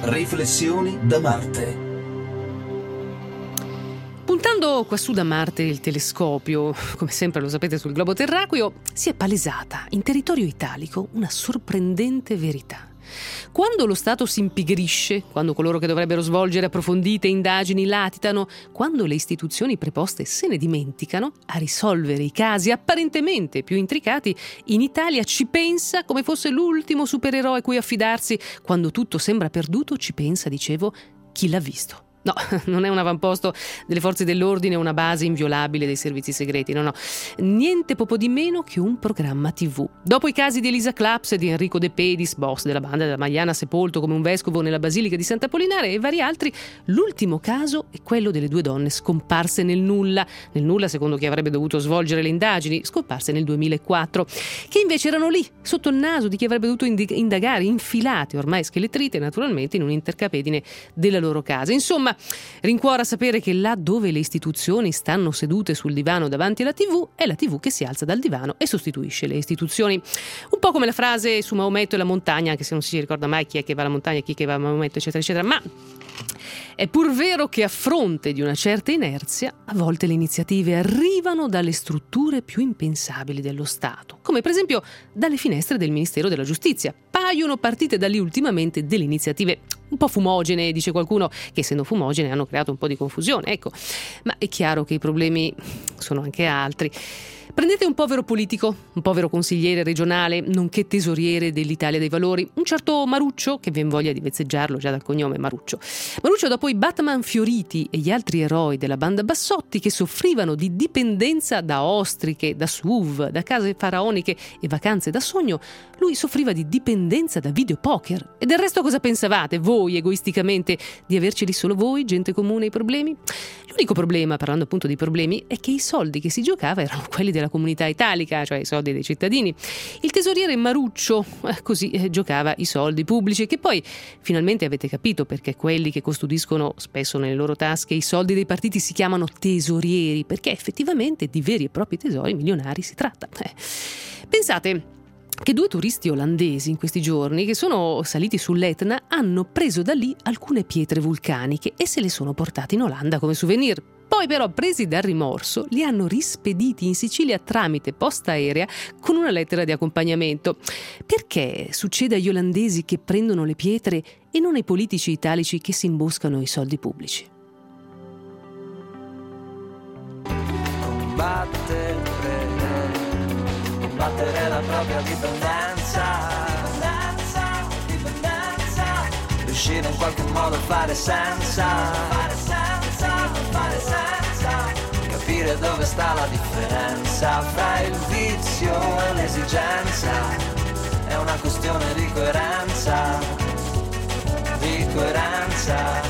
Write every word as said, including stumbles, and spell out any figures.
Riflessioni da Marte. Puntando quassù da Marte il telescopio, come sempre lo sapete sul globo terracqueo, si è palesata in territorio italico una sorprendente verità. Quando lo Stato si impigrisce, quando coloro che dovrebbero svolgere approfondite indagini latitano, quando le istituzioni preposte se ne dimenticano, a risolvere i casi apparentemente più intricati, in Italia ci pensa come fosse l'ultimo supereroe cui affidarsi. Quando tutto sembra perduto, ci pensa, dicevo, chi l'ha visto. No, non è un avamposto delle forze dell'ordine o una base inviolabile dei servizi segreti, no, no. Niente poco di meno che un programma tivù. Dopo i casi di Elisa Claps e di Enrico De Pedis, boss della banda della Magliana sepolto come un vescovo nella Basilica di Sant'Apollinare e vari altri, l'ultimo caso è quello delle due donne scomparse nel nulla, nel nulla secondo chi avrebbe dovuto svolgere le indagini, scomparse nel duemilaquattro, che invece erano lì, sotto il naso di chi avrebbe dovuto indagare, infilate, ormai schelettrite naturalmente, in un'intercapedine della loro casa. Insomma, rincuora sapere che là dove le istituzioni stanno sedute sul divano davanti alla tivù, è la tivù che si alza dal divano e sostituisce le istituzioni. Un po' come la frase su Maometto e la montagna, anche se non si ricorda mai chi è che va alla montagna, chi è che va a Maometto, eccetera, eccetera. Ma è pur vero che a fronte di una certa inerzia, a volte le iniziative arrivano dalle strutture più impensabili dello Stato, come per esempio dalle finestre del Ministero della Giustizia. Paiono partite da lì ultimamente delle iniziative un po' fumogene, dice qualcuno, che essendo fumogene hanno creato un po' di confusione, ecco. Ma è chiaro che i problemi sono anche altri. Prendete un povero politico, un povero consigliere regionale, nonché tesoriere dell'Italia dei Valori, un certo Maruccio, che vien voglia di vezzeggiarlo già dal cognome Maruccio. Maruccio, dopo i Batman fioriti e gli altri eroi della banda Bassotti che soffrivano di dipendenza da ostriche, da S U V, da case faraoniche e vacanze da sogno, lui soffriva di dipendenza da videopoker. E del resto cosa pensavate, voi egoisticamente, di averceli solo voi, gente comune, i problemi? L'unico problema, parlando appunto di problemi, è che i soldi che si giocava erano quelli della comunità italica, cioè i soldi dei cittadini. Il tesoriere Maruccio eh, così eh, giocava i soldi pubblici, che poi finalmente avete capito perché quelli che custodiscono spesso nelle loro tasche i soldi dei partiti si chiamano tesorieri, perché effettivamente di veri e propri tesori milionari si tratta. Eh. Pensate che due turisti olandesi in questi giorni, che sono saliti sull'Etna, hanno preso da lì alcune pietre vulcaniche e se le sono portate in Olanda come souvenir. Poi però, presi dal rimorso, li hanno rispediti in Sicilia tramite posta aerea con una lettera di accompagnamento. Perché succede agli olandesi che prendono le pietre e non ai politici italici che si imboscano i soldi pubblici? Combattere, combattere la propria dipendenza, dipendenza, dipendenza, riuscire in qualche modo a fare senza, fare senza, fare senza, capire dove sta la differenza fra il vizio e l'esigenza, è una questione di coerenza, di coerenza.